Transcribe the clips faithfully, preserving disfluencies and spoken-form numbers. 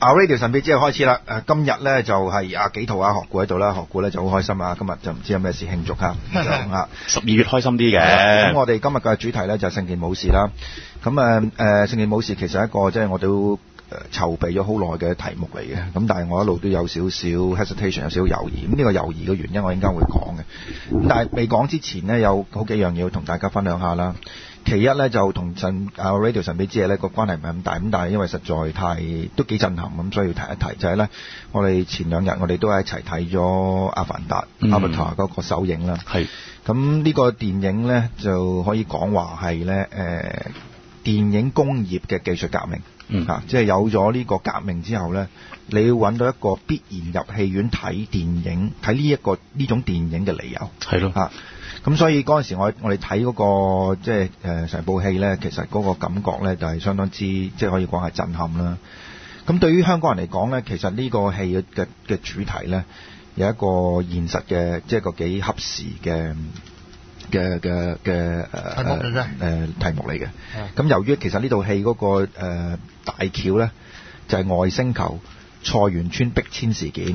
啊 Radio 神秘之夜開始啦！誒，今日咧就係阿幾圖啊學顧喺度啦，學顧咧就好開心啊！今日就唔知有咩事慶祝嚇，啊十二月開心啲嘅。 咁我哋今日嘅主題咧就係聖殿武士啦。咁誒誒聖殿武士其實係一個即係我都誒籌備咗好耐嘅題目嚟嘅。咁但係我一路都有少少 hesitation， 有少少猶豫。咁呢個猶豫嘅原因我陣間會講嘅。咁但係未講之前呢，有好幾樣嘢要同大家分享下啦。其一咧就同神啊 Radio 神秘之夜咧個關係唔係咁大，咁但係因為實在太都幾震撼咁，所以要提一提就係、是、咧，我哋前兩日我哋都係一齊睇咗《阿凡達》 嗯、 Avatar 嗰個首映啦。係咁呢個電影咧就可以講話係咧誒電影工業嘅技術革命， 嗯啊、即係有咗呢個革命之後咧，你要揾到一個必然入戲院睇電影睇呢一個呢種電影嘅理由。 係咯嚇。咁所以嗰陣時我我哋睇嗰個即係誒成部戲咧，其實嗰個感覺咧就係相當之即係可以講係震撼啦。咁對於香港人嚟講咧，其實呢個戲嘅嘅嘅主題咧有一個現實嘅即係個幾合時嘅嘅嘅嘅誒題目嚟嘅誒題目嚟嘅。咁由於其實呢套戲嗰個誒大橋咧就係外星球菜園村逼遷事件。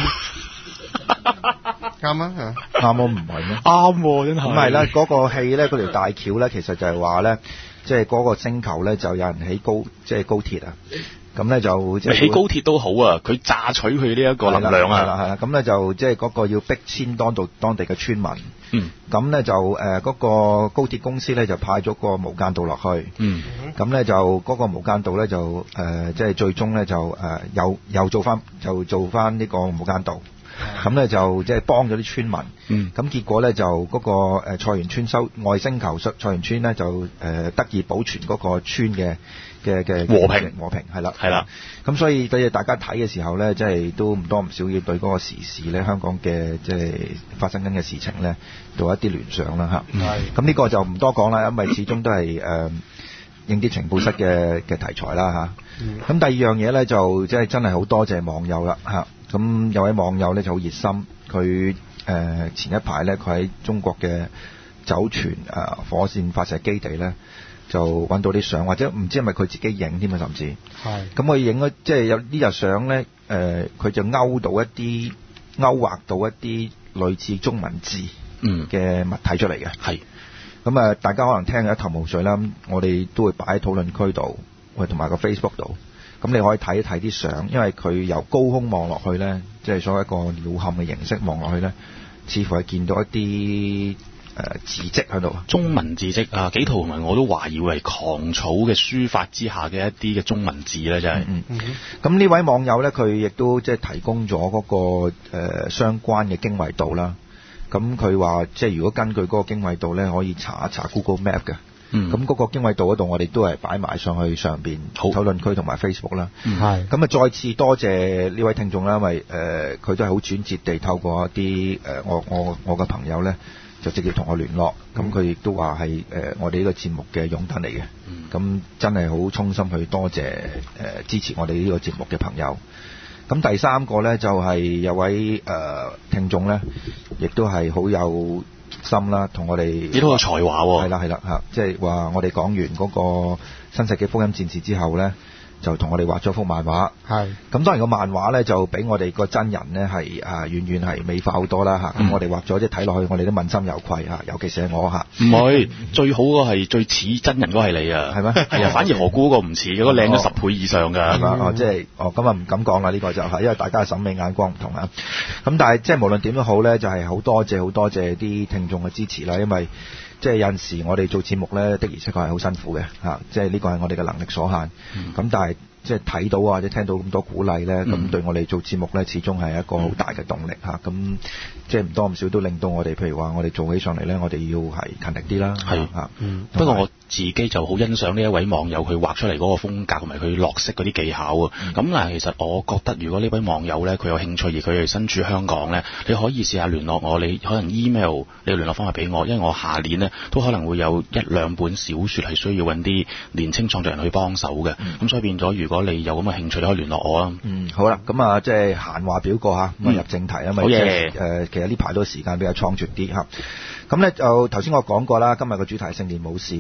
啱啊， 啱我唔係咩？ 啱喎，真係。 咁係啦，嗰個戲咧，嗰條大橋咧，其實就係話咧，即係嗰個星球咧，就有人起高，即係高鐵啊。咁咧就即係起高鐵都好啊，佢榨取佢呢一個能量啊。 係啦係啦，咁咧就即係嗰個要逼遷當度當地嘅村民。 嗯。 咁咧就誒嗰個高鐵公司咧就派咗個無間道落去。 嗯。 咁咧就嗰個無間道咧就誒即係最終咧就誒又又做翻就做翻呢個無間道。咁咧就即係幫咗啲村民，咁、 嗯、 結果咧就嗰個誒菜園村收外星球菜園村咧就誒得以保存嗰個村嘅嘅嘅和平和平係啦係啦， 咁所以對大家睇嘅時候咧，即係都唔多唔少要對嗰個時事咧香港嘅即係發生緊嘅事情咧做一啲聯想啦嚇。係，咁呢個就唔多講啦，因為始終都係誒影啲情報室嘅嘅題材啦嚇。咁、嗯、第二樣嘢咧就即係真係好多謝網友啦嚇。咁有位網友咧就好熱心，佢誒、呃、前一排咧佢喺中國嘅酒泉誒、呃、火箭發射基地咧就揾到啲相，或者唔知係咪佢自己影添啊，甚至係咁佢影咗即係有呢日相咧誒，佢就勾到一啲勾畫到一啲類似中文字嘅物體出嚟嘅。係咁啊，大家可能聽一頭霧水啦，我哋都會擺喺討論區度，喂同埋個 Facebook 度。咁你可以睇一睇啲相，因為佢由高空望落去咧，即係所謂一個鳥瞰嘅形式望落去咧，似乎係見到一啲誒、呃、字跡喺度。 中文字跡啊，幾圖文我都懷疑會係狂草嘅書法之下嘅一啲嘅中文字咧，真係。嗯嗯。咁呢位網友咧，佢亦都即係提供咗嗰、那個、呃、相關嘅經緯度啦。咁佢話，即係如果根據嗰個經緯度咧，可以查一查 Google Map 嘅。嗯，咁嗰個經緯度嗰度，我哋都係擺埋上去上邊討論區同埋 Facebook 啦。嗯，係。咁啊，再次多謝呢位聽眾啦，因為誒佢都係好轉接地透過一啲誒、呃、我我我嘅朋友咧，就直接同我聯絡。咁佢亦都話係誒我哋呢個節目嘅擁躉嚟嘅。嗯，咁真係好衷心去多謝誒、呃、支持我哋呢個節目嘅朋友。咁第三個咧就係、是、有位誒、呃、聽眾咧，亦都係好有心啦，同我哋你都有才華喎。 係啦係啦嚇，即係話我哋講完嗰個新世紀福音戰士之後咧，就同我哋畫咗幅漫畫。係。咁當然個漫畫咧就比我哋個真人咧係啊遠遠係美化好多啦嚇。咁、嗯、我哋畫咗即係睇落去，我哋都問心有愧嚇，尤其是係我嚇。 唔係最好嗰係最似真人嗰係你啊，係咩？係啊，反而何故嗰個唔似嘅，嗰個靚咗十倍以上㗎。係嘛？ 哦，即係哦，咁啊唔敢講啦，呢、呢個就係因為大家嘅審美眼光唔同啊。咁但係即係無論點都好咧，就係好多謝好多謝啲聽眾嘅支持啦，因為即係有陣時我哋做節目咧的而且確係好辛苦嘅嚇，即係呢個係我哋嘅能力所限。咁、嗯、但係即係睇到或者聽到咁多鼓勵咧，咁、嗯、對我哋做節目咧，始終係一個好大嘅動力嚇。咁、嗯、即係唔多唔少都令到我哋，譬如話我哋做起上嚟咧，我哋要係勤力啲啦。係嚇。不過我自己就好欣賞呢一位網友佢畫出嚟嗰個風格同埋佢落色嗰啲技巧啊。咁、嗯、嗱，其實我覺得如果呢位網友咧佢有興趣而佢係身處香港咧，你可以試下聯絡我，你可能 email 你聯絡方法俾我，因為我下年呢都可能會有一兩本小說係需要揾啲年青創作人去幫手嘅。咁、嗯、所以變咗，如果你有咁嘅興趣，你可以聯絡我啊。嗯，好啦，咁啊，即係閒話表過嚇，咁啊入正題啊，因為即係誒，其實呢排都時間比較倉促啲嚇。咁咧就頭先我講過啦，今日嘅主題係聖殿武士。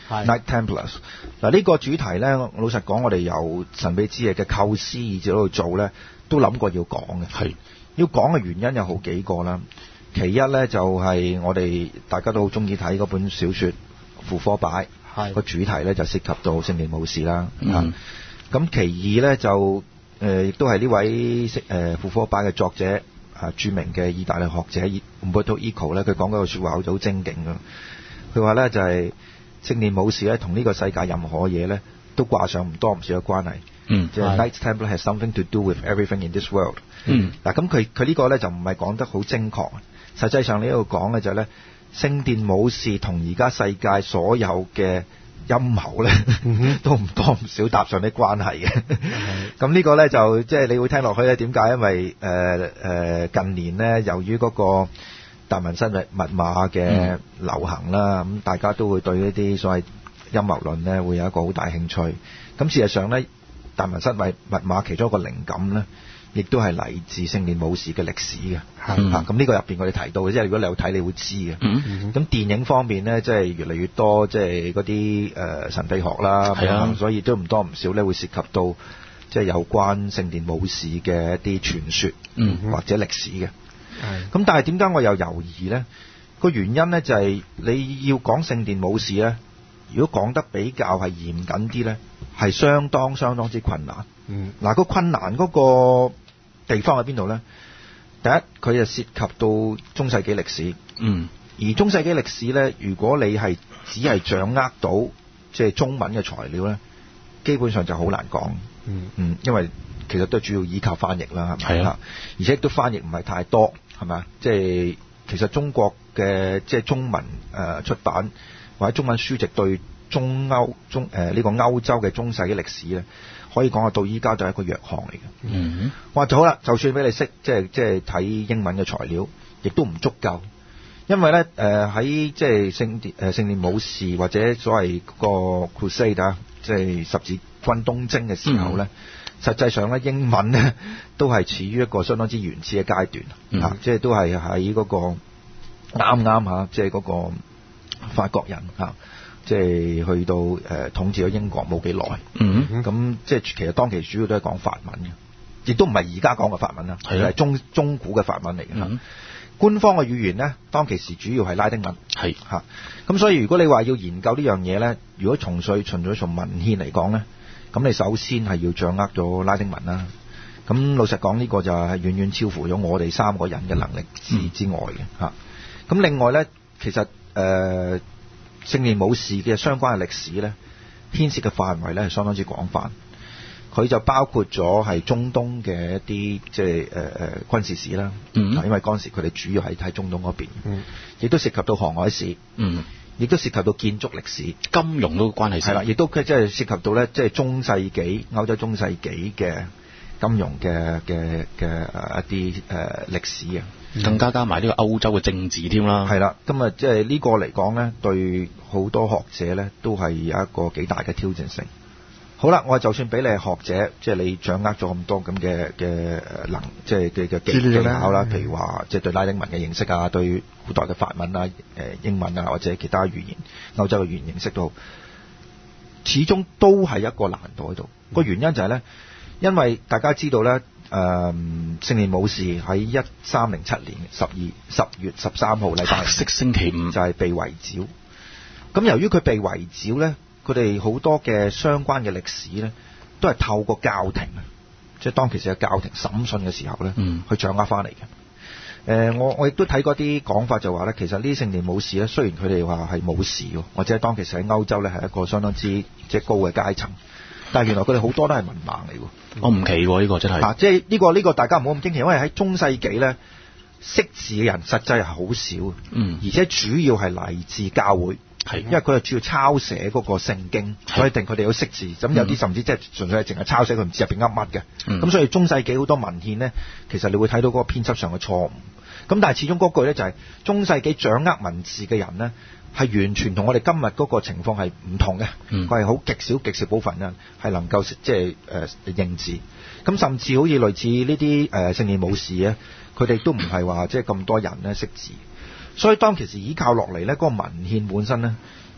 Knight Templars。嗱呢個主題咧，老實講，我哋由神秘之夜嘅構思以至到做咧，都諗過要講嘅。 係要講嘅原因有好幾個啦。其一咧就係、是、我哋大家都好中意睇嗰本小說《傅科擺》，個主題咧就涉及到聖殿武士啦。咁、嗯啊、其二咧就誒亦都係呢位誒《傅科擺》嘅作者啊，著名嘅意大利學者 Umberto Eco 咧，佢講嗰句説話好精警㗎。佢話咧就係、是、聖殿武士咧同呢個世界任何嘢咧都掛上唔多唔少嘅關係。嗯，即係 Knights Templar has something to do with everything in this world。嗯，嗱咁佢佢呢個咧就唔係講得好精確，實際上呢度講咧就係咧聖殿武士同而家世界所有嘅陰謀咧、嗯、都唔多唔少搭上啲關係嘅。咁呢個咧就即係你會聽落去咧，點解？因為誒誒、呃呃、近年咧由於嗰個達文西密密碼嘅流行啦，咁、嗯、大家都會對呢啲所謂陰謀論咧會有一個好大興趣。咁事實上咧，達文西密密碼其中一個靈感咧，亦都係嚟自聖殿武士嘅歷史嘅。嚇、嗯，咁呢個入邊我哋提到嘅，即係如果你有睇，你會知嘅。咁、嗯嗯、電影方面咧，即係越嚟越多，即係嗰啲誒神秘學啦，係啊，所以都唔多唔少咧，會涉及到即係有關聖殿武士嘅一啲傳說，嗯，或者歷史嘅。係。咁但係點解我又猶豫咧？個原因咧就係你要講聖殿武士咧，如果講得比較係嚴謹啲咧，係相當相當之困難。嗯。嗱，個困難嗰個地方喺邊度咧？第一，佢就涉及到中世紀歷史。嗯。而中世紀歷史咧，如果你係只係掌握到即係中文嘅材料咧，基本上就好難講。嗯。嗯，因為其實都主要依靠翻譯啦，係咪？係啊。而且都翻譯唔係太多，係咪？即係其實中國嘅即係中文誒、呃、出版或者中文書籍對中歐中誒呢、呃這個歐洲嘅中世紀歷史咧，可以講話到依家就係一個弱項嚟嘅。嗯，哇，就好啦，就算俾你識，即係即係睇英文嘅材料，亦都唔足夠，因為咧誒喺即係聖殿誒聖殿武士或者所謂個 Crusade 啊，即係十字軍東征嘅時候咧、嗯，實際上咧英文咧都係處於一個相當之原始嘅階段、嗯、啊，即係都係喺嗰個啱啱嚇，即係嗰個法國人嚇。啊即係去到誒、呃、統治咗英國冇幾耐，嗯，咁即係其實當期主要都係講法文嘅，亦都唔係而家講嘅法文啦，係、係、中中古嘅法文嚟嘅、嗯。官方嘅語言咧，當其時主要係拉丁文，係嚇。咁所以如果你話要研究呢樣嘢咧，如果從粹純粹從文獻嚟講咧，咁你首先係要掌握咗拉丁文啦。咁老實講，呢、呢個就係遠遠超乎咗我哋三個人嘅能力之之外嘅嚇。咁、嗯、另外咧，其實誒。呃聖殿武士嘅相關嘅歷史咧，牽涉嘅範圍咧係相當之廣泛。佢就包括咗係中東嘅一啲即係誒誒軍事史啦，嗯，因為嗰陣時佢哋主要係喺中東嗰邊，嗯，亦都涉及到航海史，嗯，亦都涉及到建築歷史、金融都關係。係啦，亦都即係涉及到咧，即係中世紀歐洲中世紀嘅金融嘅嘅嘅誒一啲誒歷史啊。更加加埋呢個歐洲嘅政治添啦，係啦，咁啊即係呢個嚟講咧，對好多學者咧都係有一個幾大嘅挑戰性。好啦，我就算俾你係學者，即係你掌握咗咁多咁嘅嘅能，即係嘅嘅技技巧啦，譬如話即係對拉丁文嘅認識啊，對古代嘅法文啊、誒英文啊或者其他語言歐洲嘅語言認識到，始終都係一個難度喺度。個原因就係咧，因為大家知道咧。誒、嗯，聖殿武士喺一三零七年十二十月十三號禮拜色星期五就係被圍剿。咁由於佢被圍剿咧，佢哋好多嘅相關嘅歷史咧，都係透過教廷啊，即係當其時嘅教廷審訊嘅時候咧、嗯，去掌握翻嚟嘅。誒、呃，我我亦都睇過啲講法就話咧，其實呢啲聖殿武士咧，雖然佢哋話係武士，或者當其時喺歐洲咧係一個相當之即係高嘅階層。但係原來佢哋好多都係文盲嚟喎，我唔奇喎呢個真係。啊，即係呢個呢個大家唔好咁驚奇，因為喺中世紀咧，識字嘅人實際係好少，嗯，而且主要係嚟自教會，係，因為佢係主要抄寫嗰個聖經，所以定佢哋要識字。咁有啲甚至即係純粹係淨係抄寫，佢唔知入邊噏乜嘅。咁、嗯、所以中世紀好多文獻咧，其實你會睇到嗰個編輯上嘅錯誤。咁但係始終嗰句咧就係、是、中世紀掌握文字嘅人咧，係完全同我哋今日嗰個情況係唔同嘅，佢係好極少極少部分人係能夠即係誒認字，咁甚至好似類似呢啲誒聖殿武士咧，佢哋都唔係話即係咁多人咧識字，所以當其時依靠落嚟咧，嗰個文獻本身咧，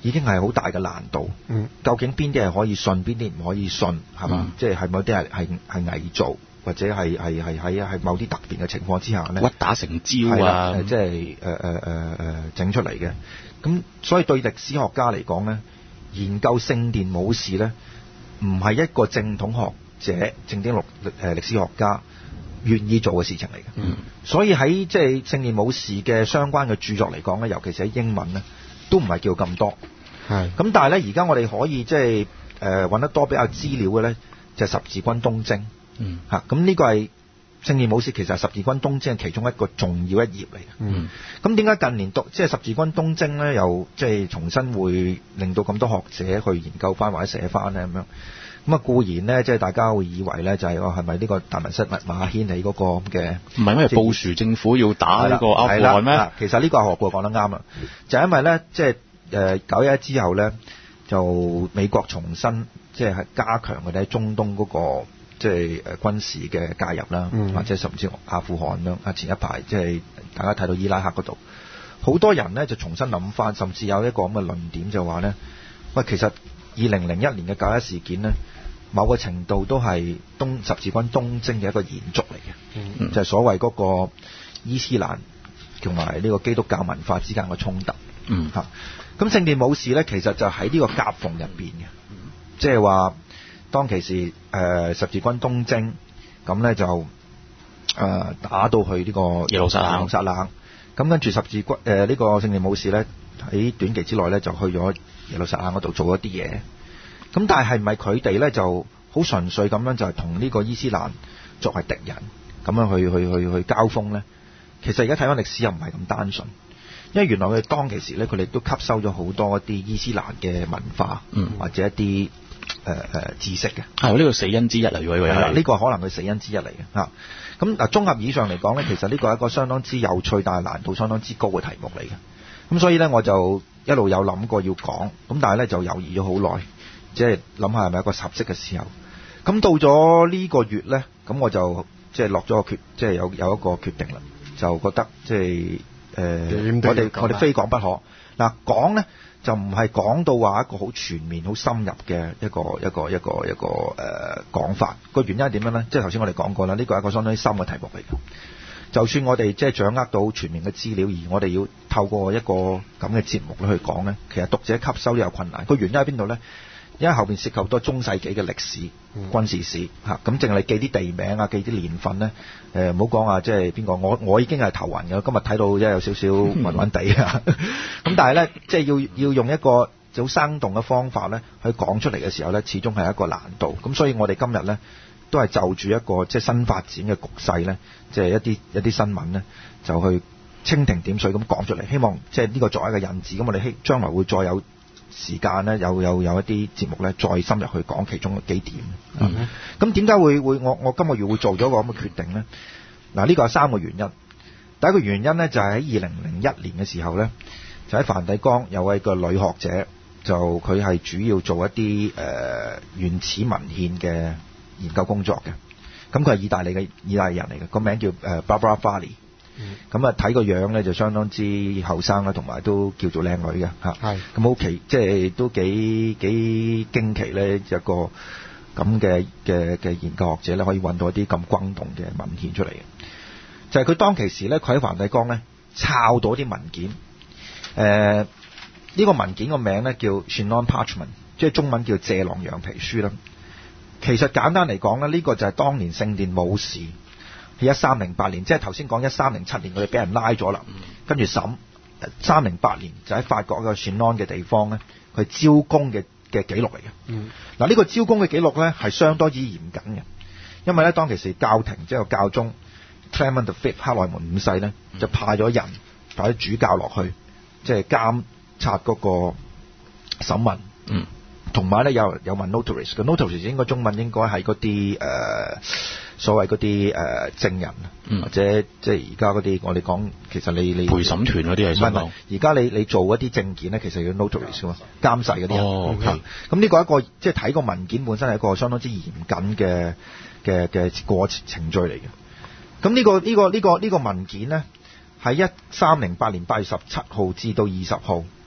已經係好大嘅難度。 嗯， 究竟邊啲係可以信，邊啲唔可以信，係嘛？ 嗯、 即係係某啲係係係偽造，或者係係係喺係某啲特別嘅情況之下咧， 屈打成招啊！ 即係誒誒誒誒整出嚟嘅。咁所以對歷史學家嚟講咧，研究聖殿武士咧，唔係一個正統學者、正經歷誒歷史學家願意做嘅事情嚟嘅。 嗯， 所以喺即係聖殿武士嘅相關嘅著作嚟講咧，尤其是喺英文咧，都唔係叫咁多。 係。 咁但係咧，而家我哋可以即係誒揾得多比較資料嘅咧，就係十字軍東征。 嗯。 嚇，咁呢個係聖殿武士其實係十字軍東征係其中一個重要一頁嚟嘅。 嗯。 咁點解近年讀即係十字軍東征咧，又即係重新會令到咁多學者去研究翻或者寫翻咧咁樣？咁啊固然咧，即係大家會以為咧就係話係咪呢個達文西密碼掀起嗰個咁嘅？ 唔係因為布殊政府要打呢個阿富汗咩？ 其實呢個何故講得啱啦，就係因為咧即係誒九一一之後咧，就美國重新即係係加強佢哋喺中東嗰個即係誒軍事嘅介入啦， 嗯、 或者甚至阿富汗咁樣。啊前一排即係大家睇到伊拉克嗰度，好多人咧就重新諗翻，甚至有一個咁嘅論點就話咧，喂其實二零零一年嘅九一事件咧，某個程度都係東十字軍東征嘅一個延續嚟嘅， 嗯、 就係所謂嗰個伊斯蘭同埋呢個基督教文化之間嘅衝突。 嗯嚇，咁聖殿武士咧，其實就喺呢個夾縫入邊嘅，即係話當其時誒、呃、十字軍東征，咁咧就誒、呃、打到去呢個耶路撒冷， 耶路撒冷，咁跟住十字軍誒呢個聖殿武士咧喺短期之內咧就去咗耶路撒冷嗰度做一啲嘢，咁但係係咪佢哋咧就好純粹咁樣就係同呢個伊斯蘭作為敵人咁樣去去去去交鋒咧？其實而家睇翻歷史又唔係咁單純。因為原來佢哋當其時咧，佢哋都吸收咗好多一啲伊斯蘭嘅文化， 嗯、 或者一啲誒誒知識嘅。 係呢個死因之一嚟㗎，呢個呢個可能係死因之一嚟嘅嚇。咁嗱，綜合以上嚟講咧，其實呢個係一個相當之有趣，但係難度相當之高嘅題目嚟嘅。咁所以咧，我就一路有諗過要講，咁但係咧就猶豫咗好耐，即係諗下係咪一個合適嘅時候。咁到咗呢個月咧，咁我就即係落咗個決，即係有有一個決定啦，就覺得即係。誒、呃，我哋我哋非講不可。嗱，講咧就唔係講到話一個好全面、好深入嘅一個一個一個一個誒講、呃、法。個原因係點樣咧？即係頭先我哋講過啦，呢個係一個相當之深嘅題目嚟嘅。就算我哋即係掌握到全面嘅資料，而我哋要透過一個咁嘅節目去講咧，其實讀者吸收都有困難。個原因喺邊度咧？因為後邊涉及好多中世紀嘅歷史、嗯、軍事史嚇，咁淨係你記啲地名啊，記啲年份咧，誒唔好講啊，即係邊個？我我已經係頭暈嘅，今日睇到即係有少少暈暈地啊。咁、嗯、但係咧，即係要要用一個好生動嘅方法咧，去講出嚟嘅時候咧，始終係一個難度。咁所以我哋今日咧都係就住一個即係新發展嘅局勢咧，即係一啲一啲新聞咧，就去蜻蜓點水咁講出嚟，希望即係呢個作為一個引子。咁我哋希將來會再有時間咧，有有有一啲節目咧，再深入去講其中嘅幾點。咁點解會會我我今個月會做咗個咁嘅決定咧？嗱，呢個有三個原因。第一個原因咧就係喺二零零一年嘅時候咧，就喺梵蒂岡有位個女學者，就佢係主要做一啲誒、呃、原始文獻嘅研究工作嘅。咁佢係意大利嘅意大利人嚟嘅，個名叫誒 Barbara Farley。咁啊睇個樣咧就相當之後生啦，同埋都叫做靚女嘅嚇。係咁好奇，即係都幾幾驚奇咧，一個咁嘅嘅嘅研究學者咧，可以揾到一啲咁轟動嘅文獻出嚟嘅。就係、是、佢當其時咧，佢喺梵蒂岡咧抄到啲文件。誒、呃、呢、這個文件個名咧叫 Chinon Parchment， 即係中文叫謝狼羊皮書啦。其實簡單嚟講咧，呢、這個就係當年聖殿武士。一三零八年，即係頭先講一三零七年，佢哋俾人拉咗啦，跟住審三零八年就喺法國個 Chinon 嘅地方咧，佢招供嘅嘅記錄嚟嘅。嗱、嗯，呢、這個招供嘅記錄咧係相當之嚴謹嘅，因為咧當其時教廷即係個教宗 Clement the Fifth 克萊門五世咧，就派咗人派啲主教落去，即係監察嗰個審問，同埋咧有有問 notaries， 個 notaries 應該中文應該係嗰啲誒。所謂嗰啲誒證人，嗯、或者即係而家嗰啲我哋講，其實你你陪審團嗰啲係想講。 而家你你做一啲證件咧，其實要 notaries 嘛，監誓嗰啲人。 哦，咁、 okay. 呢個一個即係睇個文件本身係一個相當之嚴謹嘅嘅嘅過程程序嚟嘅。咁呢、呢個呢、呢個呢、呢個呢、呢個文件咧，喺一三零八年八月十七號至到二十號，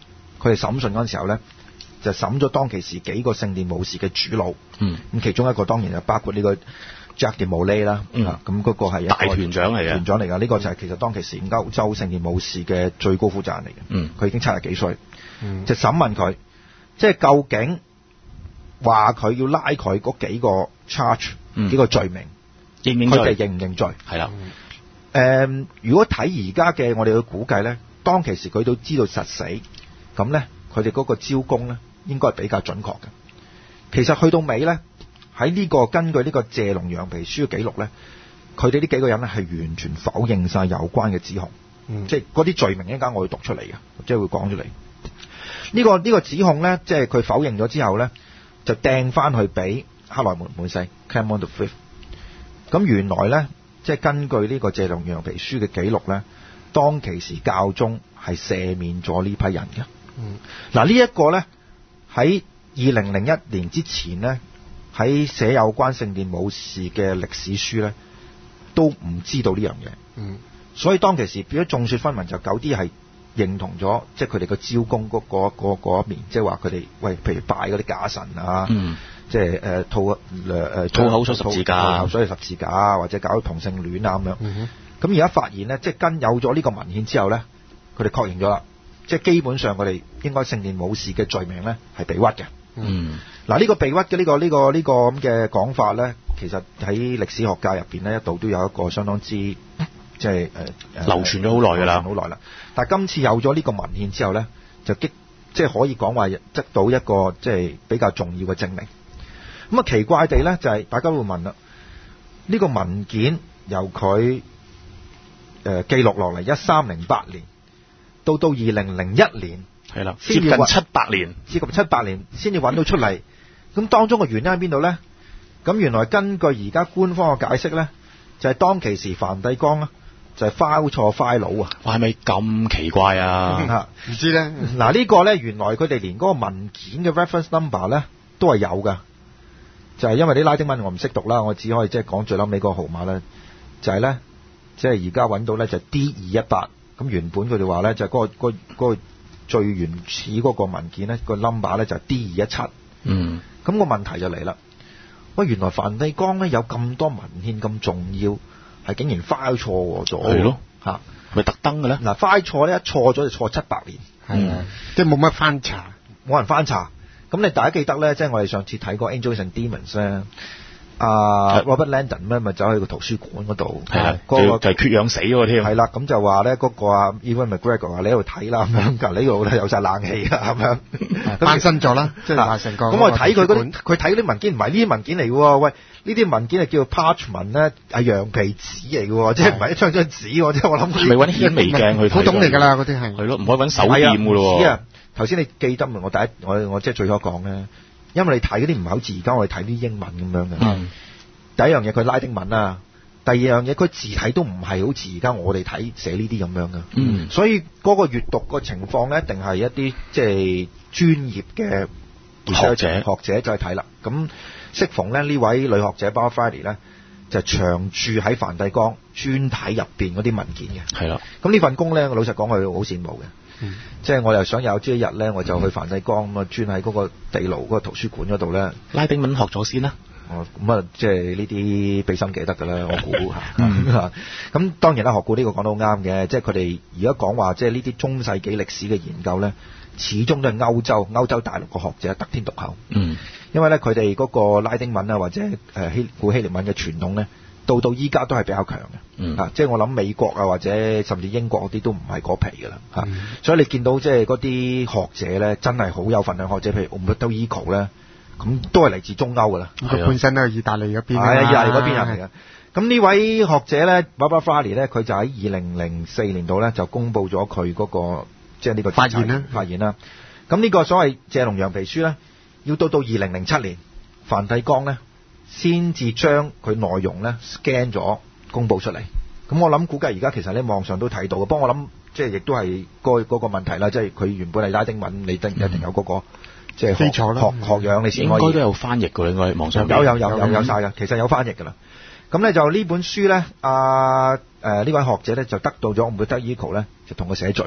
佢哋審訊嗰陣時候咧，就審咗當其時幾個聖殿武士嘅主腦。 嗯， 咁其中一個當然就包括呢個 Jacques de Molay 啦。 嗯， 咁嗰個係一個大團長嚟嘅， 團長嚟㗎。呢個就係其實當其時歐洲聖殿武士嘅最高負責人嚟嘅。 嗯， 佢已經七十幾歲。 嗯， 就審問佢，即係究竟話佢要拉佢嗰幾個 charge、 嗯、 幾個罪名， 認唔認罪？ 佢哋認唔認罪？ 係啦。 誒、嗯，如果睇而家嘅我哋嘅估計咧，當其時佢都知道實死，咁咧佢哋嗰個招供咧應該係比較準確嘅。其實去到尾咧，喺呢、這個根據呢個謝龍羊皮書嘅記錄咧，佢哋呢幾個人咧係完全否認晒有關嘅指控， 嗯、 即係嗰啲罪名一陣間我會讀出嚟嘅，即係會講出嚟。呢、這個呢、這個指控咧，即係佢否認咗之後咧，就掟翻去俾克萊門五世 Clement the Fifth。咁原來咧，即係根據呢個謝龍羊皮書嘅記錄咧，當其時教宗係赦免咗呢批人嘅。 嗯， 嗱呢一個咧喺二零零一年之前咧，喺寫有關聖殿武士嘅歷史書咧，都唔知道呢樣嘢。 嗯， 所以當其時變咗眾說紛紜，就有啲係認同咗，即係佢哋個招供嗰嗰嗰嗰一面，即係話佢哋喂，譬如拜嗰啲假神啊， 嗯、 即係誒吐誒吐口水十字架， 吐口水十字架啊，或者搞同性戀啊咁樣。咁而家發現咧，即係跟有咗呢個文獻之後咧，佢哋確認咗啦，即係基本上佢哋應該聖殿武士嘅罪名咧係被屈嘅。 嗯， 嗱呢個被屈嘅呢個呢個呢個咁嘅講法咧，其實喺歷史學界入邊咧一度都有一個相當之。即係誒、呃、 流傳咗好耐㗎啦， 好耐啦。但係今次有咗呢個文獻之後咧，就激即係可以講話得到一個即係比較重要嘅證明。咁啊奇怪地咧，就係、是、大家會問啦，呢、這個文件由佢誒、呃、記錄落嚟一三零八年，到到二零零一年， 係啦，接近七百年， 接近七百年先至揾到出嚟。咁當中嘅原因喺邊度咧？咁原來根據而家官方嘅解釋咧，就係、是、當其時梵蒂岡啊。就係 file 錯 file 佬啊！ 哇，係咪咁奇怪啊？ 唔知咧。 嗱呢個咧，原來佢哋連嗰個文件嘅 reference number 咧都係有㗎。就係因為啲拉丁文我唔識讀啦，我只可以即係講最撚尾個號碼咧，就係咧，即係而家揾到咧就 D 二一八。咁原本佢哋話咧就係嗰個嗰嗰個最原始嗰個文件咧個 number 咧就係 D 二一七。 嗯。咁個問題就嚟啦。喂，原來梵蒂岡咧有咁多文獻咁重要。係竟然 file 錯咗， 係咯嚇， 咪特登嘅咧？ 嗱 file 錯咧，一錯咗就錯七百年， 係啊，即係冇乜翻查， 冇人翻查。咁你大家記得咧，即係我哋上次睇過 Angels and Demons 咧，啊 Robert Landon 咧咪走去個圖書館嗰度， 係啊，嗰個就係缺氧死喎添。 係啦，咁就話咧嗰個啊 Ewan McGregor 話你喺度睇啦咁樣，隔離呢度咧有曬冷氣啊咁樣， 翻新咗啦，即係話成個。 咁我睇佢嗰啲，佢睇嗰啲文件唔係呢啲文件嚟嘅喎，喂。呢啲文件係叫做 parchment 咧，係羊皮紙嚟嘅喎，即係唔係一張張紙喎，即係我諗。 咪揾顯微鏡去睇。 古董嚟㗎啦，嗰啲係。 係咯，唔可以揾手驗㗎咯喎。 頭先你記得我第一，我我即係最初講咧，因為你睇嗰啲唔係好似而家我哋睇啲英文咁樣嘅。嗯。第一樣嘢佢拉丁文啊，第二樣嘢佢字體都唔係好似而家我哋睇寫呢啲咁樣嘅。嗯。所以嗰個閱讀個情況咧，一定係一啲即係專業嘅學者學者就去睇啦。咁。適逢咧呢位女學者 Barbara Friday 咧就長駐喺梵蒂岡專睇入邊嗰啲文件嘅， 係啦。咁呢份工咧，我老實講佢好羨慕嘅， 嗯、 即係我又想有朝一日咧，我就去梵蒂岡咁啊，專喺嗰個地牢嗰個圖書館嗰度咧， 拉丁文學咗先啦。 哦，咁啊，即係呢啲俾心記得㗎啦，我估嚇。咁當然啦，學顧呢個講得好啱嘅，即係佢哋而家講話，即係呢啲中世紀歷史嘅研究咧，始終都係歐洲歐洲大陸嘅學者得天獨厚。 嗯。因為咧，佢哋嗰個拉丁文啊，或者誒希古希臘文嘅傳統咧，到到依家都係比較強嘅。嗯。啊，即係我諗美國啊，或者甚至英國嗰啲都唔係嗰皮㗎啦。嚇、嗯。所以你見到即係嗰啲學者咧，真係好有份量學者，譬如 Umberto Eco 咧，咁都係嚟自中歐㗎啦。 佢本身都係意大利嗰邊。係啊，意大利嗰邊人嚟嘅。咁呢位學者咧 Barbara Friday 咧，佢就喺二零零四年度咧就公佈咗佢嗰個即係呢個發現啦， 發現啦。咁呢個所謂謝龍羊皮書咧，要到到二零零七年，梵蒂岡咧先至將佢內容咧 scan 咗公佈出嚟。咁我諗估計而家其實喺網上都睇到嘅，不過我諗即係亦都係嗰嗰個問題啦，即係佢原本係拉丁文，你一定一定有嗰、嗰個、嗯、即係學學學養，你先可以。應該都有翻譯㗎，應該網上有有有有有曬㗎，其實有翻譯㗎啦。咁咧就呢本書咧，啊誒呢位學者咧就得到咗 Umberto Eco 咧，就同佢寫序嘅。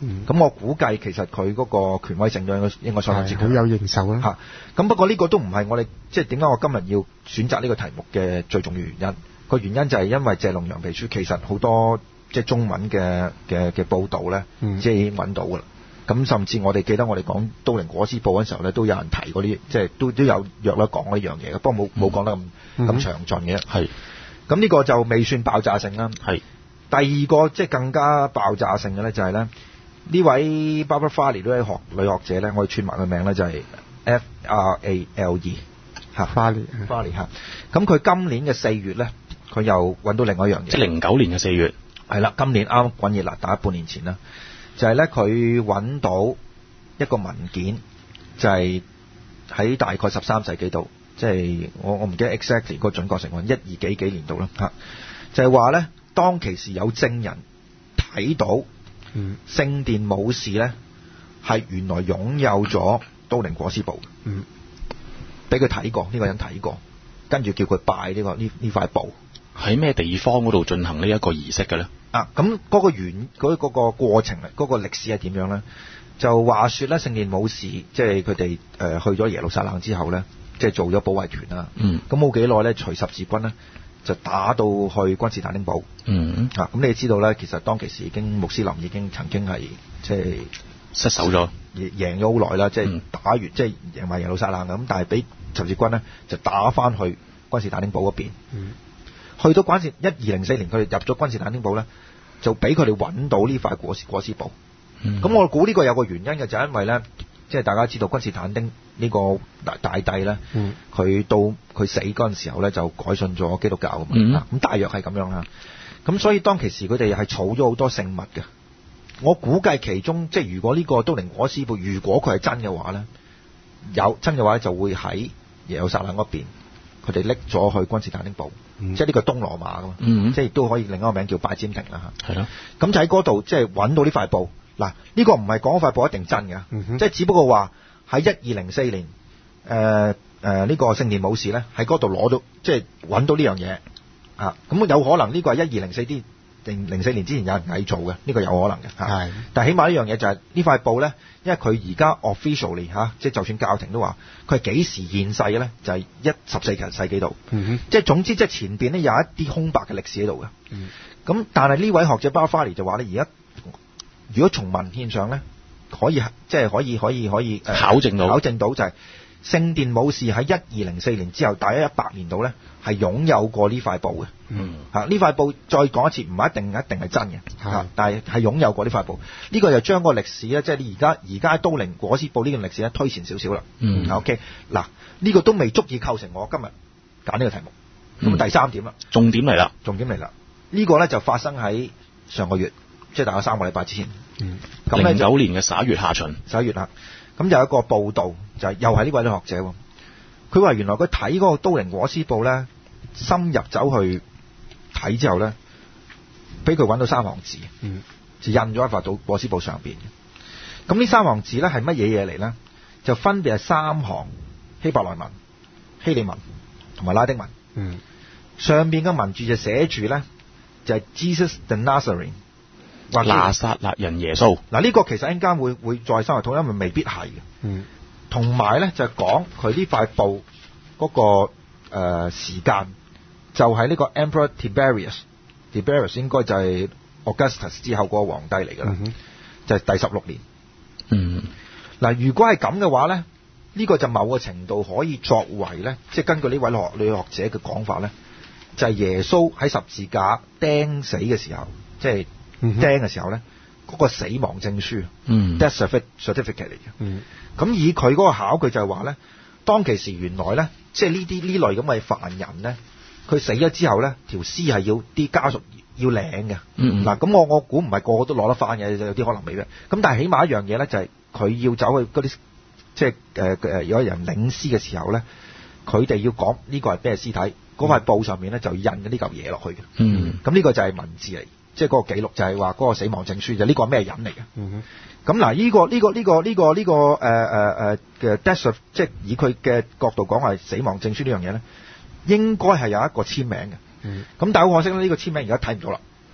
咁、嗯、我估計其實佢嗰個權威性都應該應該相當之高， 好有認受啦。 嚇、啊，咁不過呢個都唔係我哋即係點解我今日要選擇呢個題目嘅最重要原因。個原因就係因為謝龍洋皮書其實好多即係中文嘅嘅嘅報導咧， 嗯、 即係已經揾到㗎啦。咁甚至我哋記得我哋講都靈裹屍布嗰陣時候咧，都有人提嗰啲，即係都都有約啦講呢樣嘢嘅，不過冇冇講得咁咁、 嗯、 詳盡嘅。 係， 咁呢個就未算爆炸性啦。 係。 第二個即係更加爆炸性嘅咧，就係咧呢位 Barbara Farley 呢位學女學者咧，我哋串埋個名咧就係 F R A L E 嚇 Farley Farley 嚇。咁佢今年嘅四月咧，佢又揾到另外一樣嘢。 即係零九年嘅四月。 係啦，今年啱滾熱辣，打半年前啦。就係咧，佢揾到一個文件，就係、是、喺大概十三世紀度，即、就、係、是、我我唔記得 exactly 個準確成分，一二幾幾年度啦嚇。就係話咧，當其時有證人睇到聖殿武士咧係原來擁有咗都靈裹屍布，嗯，俾佢睇過，呢、這個人睇過，跟住叫佢拜呢、這個呢呢塊布。 喺咩地方嗰度進行呢一個儀式嘅咧？ 啊，咁嗰個原嗰嗰個過程，嗰、嗰個歷史係點樣咧？就話說咧，聖殿武士即係佢哋誒去咗耶路撒冷之後咧，即係做咗保衛團啦。嗯。咁冇幾耐咧，隨十字軍咧就打到去君士坦丁堡。嗯。啊，咁你知道咧，其實當其時已經穆斯林已經曾經係即係失守咗， 贏咗好耐啦，即係打完、嗯、即係贏埋耶路撒冷咁，但係俾十字軍咧就打翻去君士坦丁堡嗰邊。嗯。去到關鍵一二零四年，佢哋入咗君士坦丁堡咧，就俾佢哋揾到呢塊裹屍裹屍布。咁、嗯、我估呢個有個原因嘅，就係因為咧，即係大家知道君士坦丁呢個大大帝咧，佢、嗯、到佢死嗰陣時候咧，就改信咗基督教啊嘛。咁、嗯、大約係咁樣啦。咁所以當其時佢哋係儲咗好多聖物嘅。我估計其中即係如果呢個都靈裹屍布，如果佢係真嘅話咧，有真嘅話就會喺耶路撒冷嗰邊。佢哋拎咗去君士坦丁堡，嗯、即係呢個東羅馬噶嘛，嗯、即係亦都可以另一個名叫拜占庭啦嚇。係咯，咁就喺嗰度即係揾到呢塊布。嗱，呢、呢個唔係講嗰塊布一定真嘅，嗯、即係只不過話喺一二零四年，誒誒呢個聖殿武士咧喺嗰度攞到，即係揾到呢樣嘢啊。咁有可能呢個係一二零四啲定零四年之前有人偽造嘅，呢、呢個有可能嘅嚇。係，但係起碼一樣嘢就係、係、呢塊布咧。因為佢而家 officially 嚇，即係就算教廷都話佢係幾時現世嘅咧，就係一十四世紀度。嗯、即係總之，即係前邊咧有一啲空白嘅歷史喺度嘅。咁、嗯、但係呢位學者巴花尼就話咧，而家如果從文獻上咧，可以即係可以可以可以考證到， 考證到就係聖殿武士喺一二零四年之後，大約一百年度咧係擁有過呢塊布嘅。嗯，嚇呢塊布再講一次，唔係一定一定係真嘅，嚇，但係係擁有過呢塊布。呢、這個就將個歷史咧，即係你而家而家都靈裹屍布呢段歷史咧推前少少啦。嗯 ，OK， 嗱呢個都未足以構成我今日揀呢個題目。咁、嗯、第三點啦， 重點嚟啦， 重點嚟啦。呢、這個咧就發生喺上個月，即係大概三個禮拜之前。嗯，咁零九年嘅十一月下旬， 十一月啦。咁有一個報導，就係、是、又係呢位女學者喎。佢話原來佢睇嗰個都靈裹屍布咧，深入走去睇之後咧，俾佢揾到三行字，嗯、就印咗喺塊到裹屍布上邊。咁呢三行字咧係乜嘢嘢嚟咧？就分別係三行希伯來文、希利文同埋拉丁文。嗯、上邊嘅文字就寫住咧，就係、是、Jesus the Nazarene， 或拿撒勒人耶穌。 嗱，呢個其實一陣間會會再深入討論，因為未必係嘅。同埋咧就係講佢呢塊布嗰、那個誒、呃、時間。就係呢個 Emperor Tiberius，Tiberius 應該就係 Augustus 之後嗰個皇帝嚟㗎啦，嗯、就係第十六年。嗯，嗱，如果係咁嘅話咧，呢、呢個就某個程度可以作為咧，即係根據呢位學女學者嘅講法咧，就係、是、耶穌喺十字架釘死嘅時候，即係釘嘅時候咧，嗰、嗯、個死亡證書、嗯、，death certificate 嚟嘅。嗯，咁以佢嗰個考據就係話咧，當其時原來咧，即係呢啲呢類咁嘅犯人咧。佢死咗之後咧，條屍係要啲家屬要領嘅。嗱、嗯，咁、嗯、我我估唔係個個都攞得翻嘅，有啲可能未嘅。咁但係起碼一樣嘢咧，就係佢要走去嗰啲，即係誒誒有人領屍嘅時候咧，佢哋要講呢個係咩屍體，嗰、嗯、塊布上面咧就印咗呢嚿嘢落去嘅。嗯，咁呢個就係文字嚟，即係嗰個記錄就係話嗰個死亡證書就呢個係咩人嚟嘅。嗯，咁嗱，呢個呢個呢個呢個呢個誒誒誒嘅 death， 即係以佢嘅角度講係死亡證書呢樣嘢咧。應該係有一個簽名嘅，咁、嗯、但係好可惜咧，呢、這個簽名而家睇唔到啦，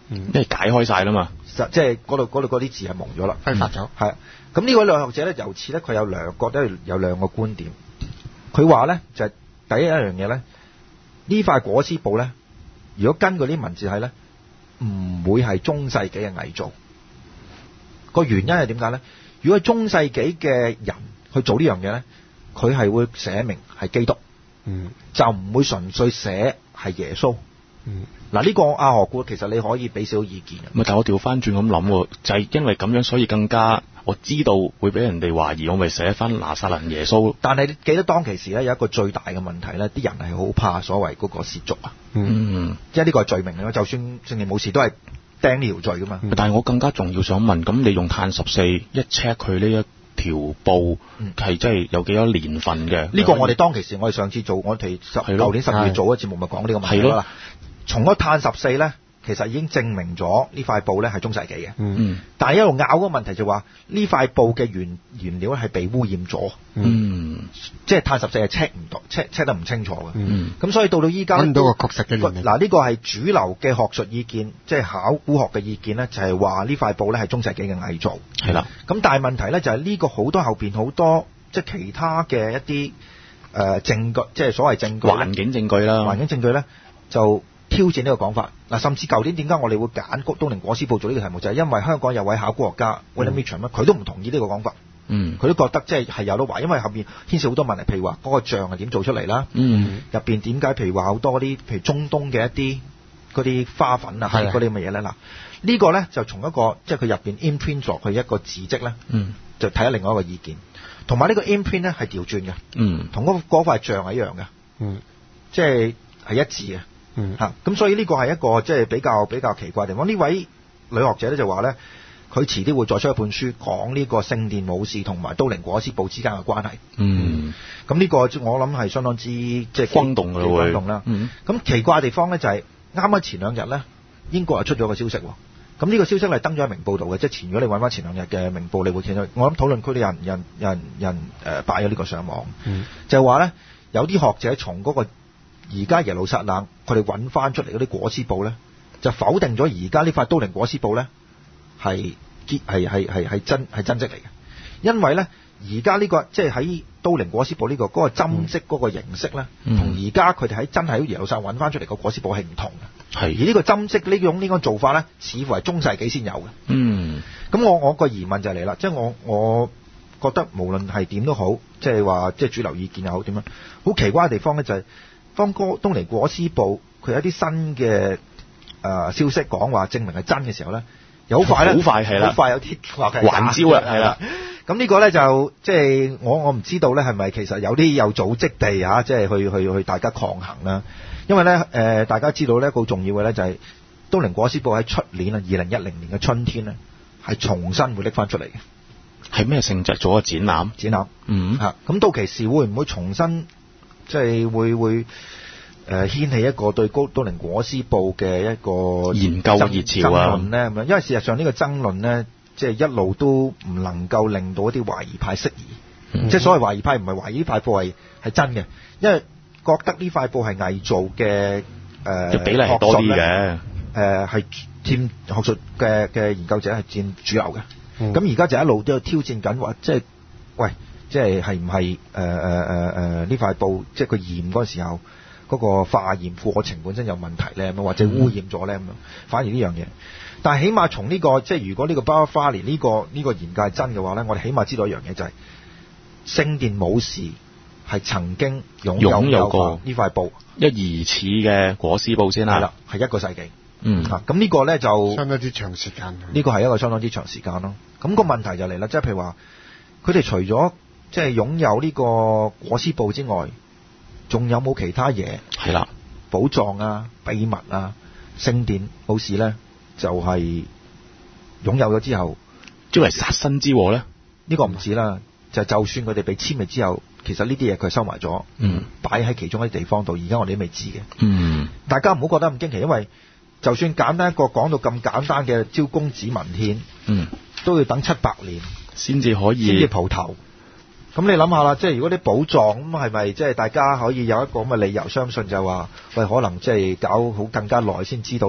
因為解開晒啦嘛， 即係嗰度嗰度嗰啲字係蒙咗啦， 揮發咗。 係咁呢位女學者咧，由此咧佢有兩覺得有兩個觀點。佢話咧就係、是、第一一樣嘢咧，呢塊裹屍布咧，如果根據啲文字係咧，唔會係中世紀嘅偽造。個原因係點解咧？如果係中世紀嘅人去做呢樣嘢咧，佢係會寫明係基督， 嗯， 就唔會純粹寫係耶穌。 嗯， 嗱、這、呢個阿何故其實你可以俾少少意見嘅。 咪但係我調翻轉咁諗喎，就係、是、因為咁樣，所以更加我知道會俾人哋懷疑，我咪寫翻拿撒勒耶穌。 但係你記得當其時咧有一個最大嘅問題咧，啲人係好怕所謂嗰個褻瀆啊。 嗯， 即係呢個係罪名嚟，就算聖靈冇事都係釘呢條罪噶嘛。 嗯、但係我更加重要想問，咁你用碳十四一 check 佢呢一條布係真係有幾多年份嘅？呢、 嗯、個我哋當其時我哋上次做，我哋十舊年十月做嘅節目咪講呢個問題啦。從嗰碳十四咧，其實已經證明咗呢塊布咧係中世紀嘅。 嗯， 但係一路拗嗰個問題就話呢塊布嘅原原料係被污染咗。 嗯， 即係碳十四係 check 唔到 check check 得唔清楚嘅。 嗯， 咁所以到到依家揾唔到個確實嘅原料。 嗱，呢個係主流嘅學術意見，即係考古學嘅意見咧，就係話呢塊布咧係中世紀嘅偽造。 係啦。 咁但係問題咧就係呢個好多後邊好多即係其他嘅一啲誒、呃、證據，即係所謂證據環境證據啦。 環境證據咧就挑戰呢個講法。嗱，甚至舊年點解我哋會揀都靈裹屍布做呢個題目，就係、是、因為香港有位考古學家 William Meacham 咧，佢都唔同意呢個講法。 嗯， 佢都覺得即係係有得話，因為後面牽涉好多問題，譬如話嗰個像係點做出嚟啦。 嗯， 入邊點解譬如話好多嗰啲譬如中東嘅一啲嗰啲花粉啊，嗰啲咁嘅嘢咧。嗱，呢個咧就從一個即係佢入邊 imprint 咗佢一個字跡咧，嗯，就睇下另外一個意見。同埋呢個 imprint 咧係調轉嘅，嗯，同嗰嗰塊像係一樣嘅，嗯，即係係一致嘅。嗯，嚇，咁所以呢個係一個即係比較比較奇怪嘅地方。呢位女學者咧就話咧，佢遲啲會再出一本書講呢個聖殿武士同埋都靈裹屍布之間嘅關係。嗯，咁呢個我諗係相當之即係轟動嘅會轟動啦。嗯，咁奇怪嘅地方咧就係啱啱前兩日咧，英國又出咗個消息喎。咁呢個消息係登咗喺明報度嘅，即係前如果你揾翻前兩日嘅明報，你會見到。我諗討論區都有人、人、人、人誒擺咗呢個上網，嗯、就係話咧有啲學者從嗰、嗰個。而家耶路撒冷佢哋揾翻出嚟嗰啲裹屍布咧，就否定咗而家呢塊都靈裹屍布咧係係係係係真係真跡嚟嘅，因為咧而家呢個即係喺都靈裹屍布呢、呢個嗰、嗰個針織嗰個形式咧，同而家佢哋喺真係喺耶路撒冷揾翻出嚟個裹屍布係唔同嘅。係而呢個針織呢種呢個做法咧，似乎係中世紀先有嘅。嗯，咁我我個疑問就嚟啦，即係我我覺得無論係點都好，即係話即係主流意見又好點樣，好奇怪嘅地方咧就係、是。當都靈裹屍布佢有一啲新嘅誒、呃、消息講話證明係真嘅時候咧，又好快咧，好快係啦，好快有啲話係還招啦，係啦。咁呢個咧就即係我我唔知道咧係咪其實有啲有組織地嚇，即係去去去大家抗衡啦。因為咧誒、呃、大家知道咧好重要嘅咧就係都靈裹屍布喺出年啊二零一零年嘅春天咧係重新會拎翻出嚟嘅。 係咩性質？做個展覽？ 展覽嗯嚇。咁到期時會唔會重新？即係會會誒、呃、掀起一個對都靈裹屍布嘅一個研究熱潮啊！ 爭論咧咁樣，因為事實上呢個爭論咧，即係一路都唔能夠令到一啲懷疑派釋疑。嗯、即係所謂懷疑派唔係懷疑呢塊布係係真嘅，因為覺得呢塊布係偽造嘅誒、呃、 比例係多啲嘅誒係佔學術嘅嘅研究者係佔主流嘅。咁而家就一路都有挑戰緊話，即係喂。即係係唔係誒誒誒誒呢塊布，即係佢驗嗰陣時候嗰、那個化驗過程本身有問題咧，咁或者污染咗咧咁樣，反而呢樣嘢。但係起碼從呢、這個即係如果呢個 Barbara Farley 呢個呢、這個研究係真嘅話咧，我哋起碼知道一樣嘢就係、是、聖殿武士係曾經擁有擁有過呢塊布， 一疑似嘅裹屍布先啦，係啦， 係一個世紀。 嗯， 啊，咁呢個咧就相當之長時間。 呢個係一個相當之長時間咯。咁、那個問題就嚟啦，即係譬如話佢哋除咗即係擁有呢個裹屍布之外，仲有冇其他嘢？ 係啦， 寶藏啊、秘密啊、聖殿武士咧，就係、是、擁有咗之後， 即係殺身之禍咧？ 呢個唔止啦，就就算佢哋被殲滅之後，其實呢啲嘢佢收埋咗，嗯，擺喺其中一啲地方度，而家我哋都未知嘅。嗯，大家唔好覺得咁驚奇，因為就算簡單一個講到咁簡單嘅招公子文獻，嗯，都要等七百年先至可以先至蒲頭。咁你諗下啦，即係如果啲寶藏咁係咪即係大家可以有一個咁嘅理由相信就話，喂，可能即係搞好更加耐先知道咧？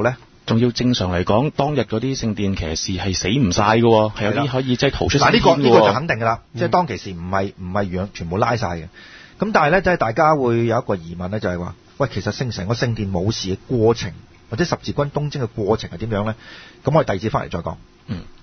仲要正常嚟講，當日嗰啲聖殿騎士係死唔晒嘅喎，係有啲可以即係逃出升天嘅喎。嗱呢個呢個就肯定㗎啦，嗯、即係當其時唔係唔係樣全部拉晒嘅。咁但係咧，即係大家會有一個疑問咧，就係話，喂，其實聖成個聖殿冇事嘅過程，或者十字軍東征嘅過程係點樣咧？咁我哋第二節翻嚟再講。嗯。